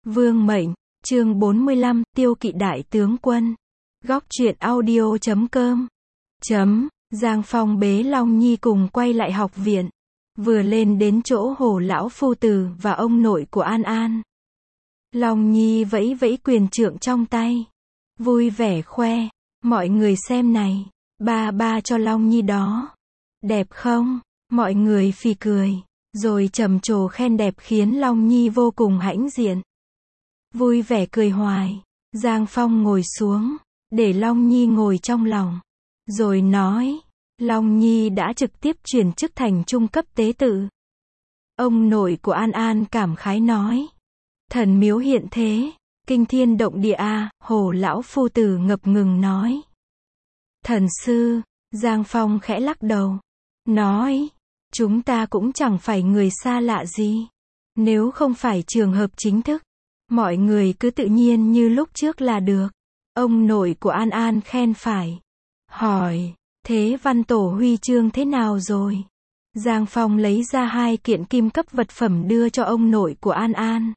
Vương mệnh, chương 45, Tiêu Kỵ đại tướng quân. Góc truyện audio.com. Giang Phong bế Long Nhi cùng quay lại học viện. Vừa lên đến chỗ Hồ lão phu tử và ông nội của An An. Long Nhi vẫy vẫy quyền trượng trong tay, vui vẻ khoe, mọi người xem này, ba cho Long Nhi đó. Đẹp không? Mọi người phì cười, rồi trầm trồ khen đẹp khiến Long Nhi vô cùng hãnh diện. Vui vẻ cười hoài, Giang Phong ngồi xuống, để Long Nhi ngồi trong lòng. Rồi nói, Long Nhi đã trực tiếp chuyển chức thành trung cấp tế tự. Ông nội của An An cảm khái nói, thần miếu hiện thế, kinh thiên động địa a. Hồ lão phu tử ngập ngừng nói. Thần sư, Giang Phong khẽ lắc đầu, nói, chúng ta cũng chẳng phải người xa lạ gì. Nếu không phải trường hợp chính thức, mọi người cứ tự nhiên như lúc trước là được. Ông nội của An An khen phải. Hỏi, thế văn tổ huy chương thế nào rồi? Giang Phong lấy ra 2 kiện kim cấp vật phẩm đưa cho ông nội của An An.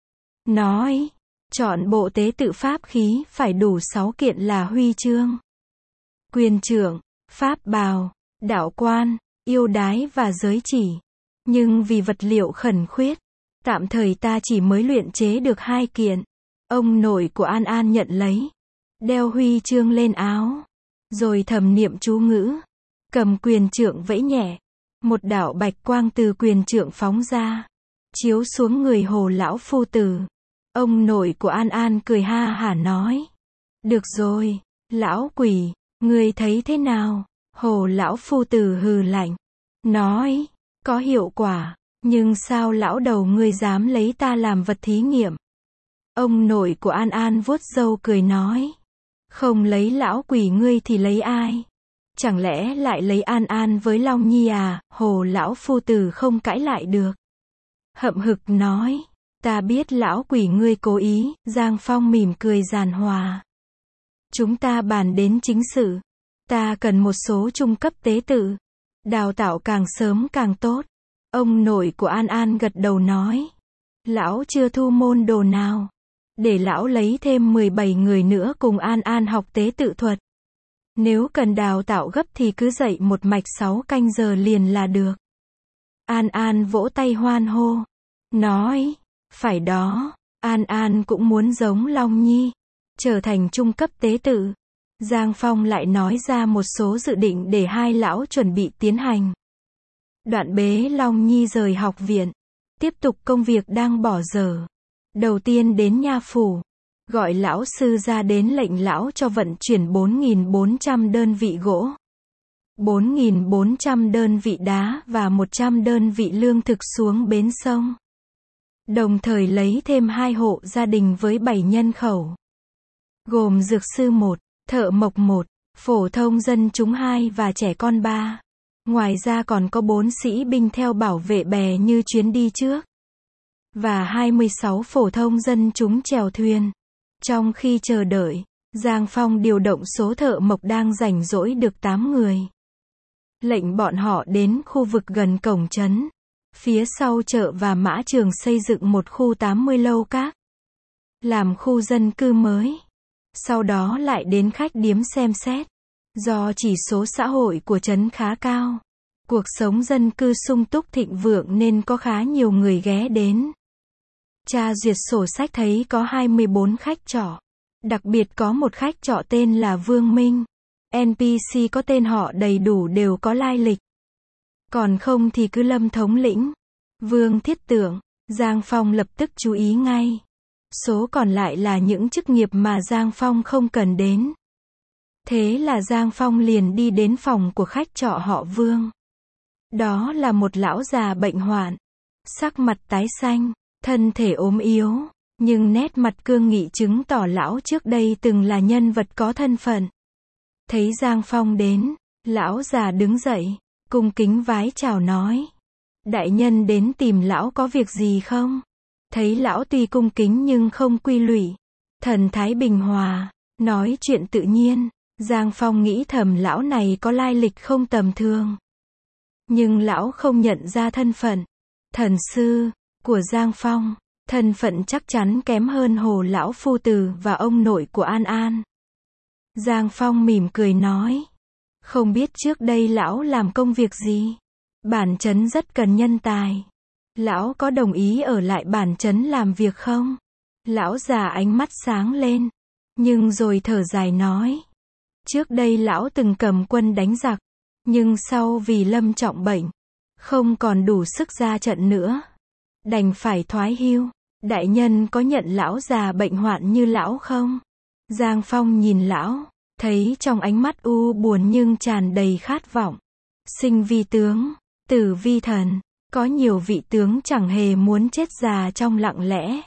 Nói, chọn bộ tế tự pháp khí phải đủ 6 kiện là huy chương. Quyền trượng, pháp bào, đạo quan, yêu đái và giới chỉ. Nhưng vì vật liệu khẩn khuyết, tạm thời ta chỉ mới luyện chế được 2 kiện. Ông nội của An An nhận lấy, đeo huy chương lên áo, rồi thầm niệm chú ngữ, cầm quyền trượng vẫy nhẹ, một đạo bạch quang từ quyền trượng phóng ra, chiếu xuống người Hồ lão phu tử. Ông nội của An An cười ha hả nói, được rồi, lão quỷ, ngươi thấy thế nào? Hồ lão phu tử hừ lạnh, nói, có hiệu quả, nhưng sao lão đầu ngươi dám lấy ta làm vật thí nghiệm? Ông nội của An An vuốt râu cười nói, không lấy lão quỷ ngươi thì lấy ai? Chẳng lẽ lại lấy An An với Long Nhi à? Hồ lão phu tử không cãi lại được, hậm hực nói, ta biết lão quỷ ngươi cố ý. Giang Phong mỉm cười giàn hòa, chúng ta bàn đến chính sự. Ta cần một số trung cấp tế tự, đào tạo càng sớm càng tốt. Ông nội của An An gật đầu nói, lão chưa thu môn đồ nào, để lão lấy thêm 17 người nữa cùng An An học tế tự thuật. Nếu cần đào tạo gấp thì cứ dạy một mạch 6 canh giờ liền là được. An An vỗ tay hoan hô, nói, phải đó, An An cũng muốn giống Long Nhi, trở thành trung cấp tế tự. Giang Phong lại nói ra một số dự định để hai lão chuẩn bị tiến hành. Đoạn bế Long Nhi rời học viện, tiếp tục công việc đang bỏ dở. Đầu tiên đến nha phủ, gọi lão sư ra đến lệnh lão cho vận chuyển 4.400 đơn vị gỗ, 4.400 đơn vị đá và 100 đơn vị lương thực xuống bến sông. Đồng thời lấy thêm 2 hộ gia đình với 7 nhân khẩu, gồm dược sư 1, thợ mộc 1, phổ thông dân chúng 2 và trẻ con 3. Ngoài ra còn có 4 sĩ binh theo bảo vệ bè như chuyến đi trước, và 26 phổ thông dân chúng chèo thuyền. Trong khi chờ đợi, Giang Phong điều động số thợ mộc đang rảnh rỗi được 8 người. Lệnh bọn họ đến khu vực gần cổng trấn, phía sau chợ và mã trường xây dựng một khu 80 lâu các, làm khu dân cư mới. Sau đó lại đến khách điếm xem xét. Do chỉ số xã hội của trấn khá cao, cuộc sống dân cư sung túc thịnh vượng nên có khá nhiều người ghé đến. Tra duyệt sổ sách thấy có 24 khách trọ. Đặc biệt có một khách trọ tên là Vương Minh. NPC có tên họ đầy đủ đều có lai lịch. Còn không thì cứ Lâm thống lĩnh, Vương thiết tượng. Giang Phong lập tức chú ý ngay. Số còn lại là những chức nghiệp mà Giang Phong không cần đến. Thế là Giang Phong liền đi đến phòng của khách trọ họ Vương. Đó là một lão già bệnh hoạn, sắc mặt tái xanh, thân thể ốm yếu, nhưng nét mặt cương nghị chứng tỏ lão trước đây từng là nhân vật có thân phận. Thấy Giang Phong đến, lão già đứng dậy, cung kính vái chào nói, đại nhân đến tìm lão có việc gì không? Thấy lão tuy cung kính nhưng không quy lụy, thần thái bình hòa, nói chuyện tự nhiên. Giang Phong nghĩ thầm lão này có lai lịch không tầm thường. Nhưng lão không nhận ra thân phận thần sư của Giang Phong. thân phận chắc chắn kém hơn Hồ lão phu tử và ông nội của An An. Giang Phong mỉm cười nói. Không biết trước đây lão làm công việc gì? Bản trấn rất cần nhân tài. Lão có đồng ý ở lại bản trấn làm việc không? Lão già ánh mắt sáng lên. Nhưng rồi thở dài nói. Trước đây lão từng cầm quân đánh giặc. Nhưng sau vì lâm trọng bệnh, không còn đủ sức ra trận nữa. Đành phải thoái hưu. Đại nhân có nhận lão già bệnh hoạn như lão không? Giang Phong nhìn lão, thấy trong ánh mắt u buồn nhưng tràn đầy khát vọng. Sinh vi tướng, tử vi thần. Có nhiều vị tướng chẳng hề muốn chết già trong lặng lẽ.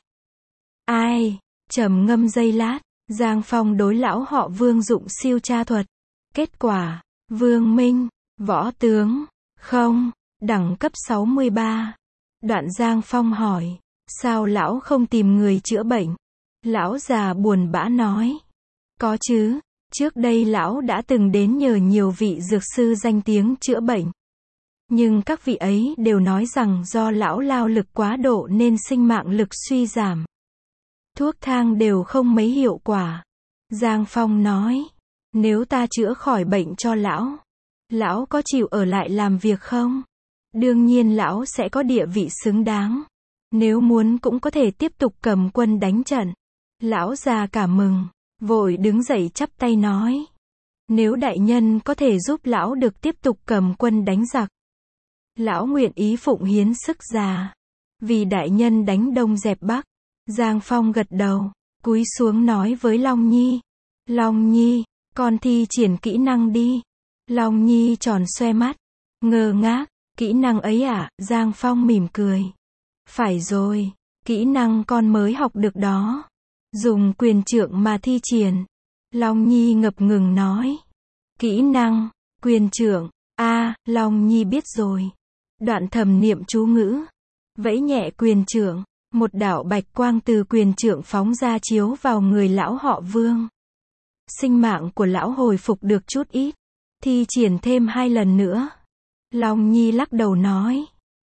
Ai? Trầm ngâm giây lát, Giang Phong đối lão họ Vương dụng siêu tra thuật. Kết quả, Vương Minh, võ tướng, không, đẳng cấp 63. Đoạn Giang Phong hỏi, sao lão không tìm người chữa bệnh? Lão già buồn bã nói, có chứ, trước đây lão đã từng đến nhờ nhiều vị dược sư danh tiếng chữa bệnh. Nhưng các vị ấy đều nói rằng do lão lao lực quá độ nên sinh mạng lực suy giảm. Thuốc thang đều không mấy hiệu quả. Giang Phong nói, nếu ta chữa khỏi bệnh cho lão, lão có chịu ở lại làm việc không? Đương nhiên lão sẽ có địa vị xứng đáng. Nếu muốn cũng có thể tiếp tục cầm quân đánh trận. Lão già cảm mừng, vội đứng dậy chắp tay nói. Nếu đại nhân có thể giúp lão được tiếp tục cầm quân đánh giặc, lão nguyện ý phụng hiến sức già. Vì đại nhân đánh Đông dẹp Bắc. Giang Phong gật đầu, cúi xuống nói với Long Nhi. Long Nhi, con thi triển kỹ năng đi. Long Nhi tròn xoe mắt, ngơ ngác. Kỹ năng ấy à? Giang Phong mỉm cười. Phải rồi, kỹ năng con mới học được đó. Dùng quyền trượng mà thi triển. Long Nhi ngập ngừng nói. Kỹ năng, quyền trượng, Long Nhi biết rồi. Đoạn thầm niệm chú ngữ. Vẫy nhẹ quyền trượng, một đạo bạch quang từ quyền trượng phóng ra chiếu vào người lão họ Vương. Sinh mạng của lão hồi phục được chút ít. Thi triển thêm 2 lần nữa. Long Nhi lắc đầu nói.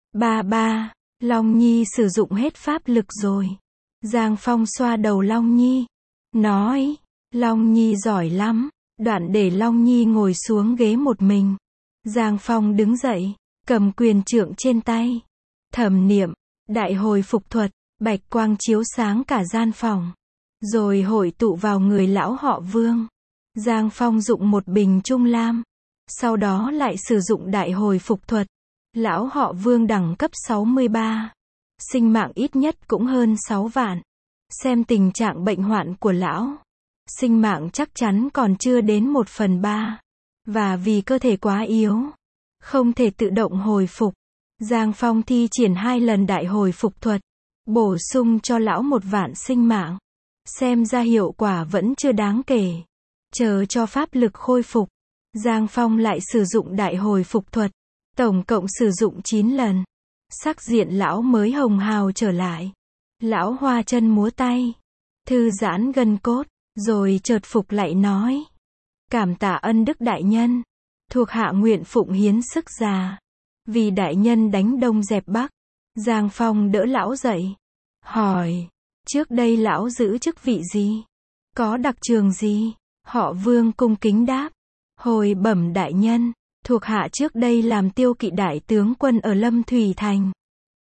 Ba, Long Nhi sử dụng hết pháp lực rồi. Giang Phong xoa đầu Long Nhi. Nói, Long Nhi giỏi lắm. Đoạn để Long Nhi ngồi xuống ghế một mình. Giang Phong đứng dậy, cầm quyền trượng trên tay. Thầm niệm, đại hồi phục thuật, bạch quang chiếu sáng cả gian phòng. Rồi hội tụ vào người lão họ Vương. Giang Phong dụng một bình trung lam. Sau đó lại sử dụng đại hồi phục thuật. Lão họ Vương đẳng cấp 63. Sinh mạng ít nhất cũng hơn 6 vạn. Xem tình trạng bệnh hoạn của lão. Sinh mạng chắc chắn còn chưa đến 1/3. Và vì cơ thể quá yếu, không thể tự động hồi phục. Giang Phong thi triển 2 lần đại hồi phục thuật. Bổ sung cho lão 1 vạn sinh mạng. Xem ra hiệu quả vẫn chưa đáng kể. Chờ cho pháp lực khôi phục. Giang Phong lại sử dụng đại hồi phục thuật. Tổng cộng sử dụng 9 lần. Sắc diện lão mới hồng hào trở lại. Lão hoa chân múa tay. Thư giãn gân cốt. Rồi chợt phục lại nói. Cảm tạ ân đức đại nhân. Thuộc hạ nguyện phụng hiến sức già. Vì đại nhân đánh Đông dẹp Bắc. Giang Phong đỡ lão dậy. Hỏi. Trước đây lão giữ chức vị gì? Có đặc trường gì? Họ Vương cung kính đáp. Hồi bẩm đại nhân. Thuộc hạ trước đây làm tiêu kỵ đại tướng quân ở Lâm Thủy Thành.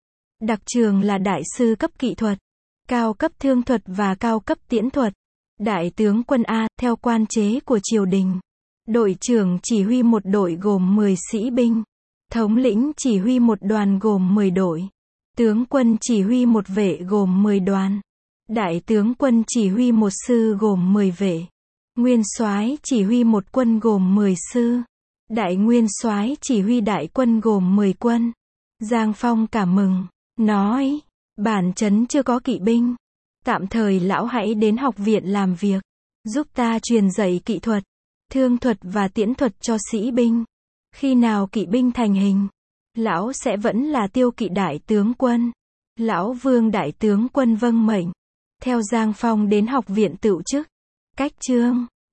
Đặc trường là đại sư cấp kỵ thuật, cao cấp thương thuật và cao cấp tiễn thuật. Đại tướng quân A, theo quan chế của triều đình. Đội trưởng chỉ huy một đội gồm 10 sĩ binh. Thống lĩnh chỉ huy một đoàn gồm 10 đội. Tướng quân chỉ huy một vệ gồm 10 đoàn. Đại tướng quân chỉ huy một sư gồm 10 vệ. Nguyên soái chỉ huy một quân gồm 10 sư. Đại nguyên soái chỉ huy đại quân gồm 10 quân. Giang Phong cảm mừng, nói, bản trấn chưa có kỵ binh. Tạm thời lão hãy đến học viện làm việc, giúp ta truyền dạy kỵ thuật, thương thuật và tiễn thuật cho sĩ binh. Khi nào kỵ binh thành hình, lão sẽ vẫn là tiêu kỵ đại tướng quân. Lão Vương đại tướng quân vâng mệnh. Theo Giang Phong đến học viện tựu chức. Cách chương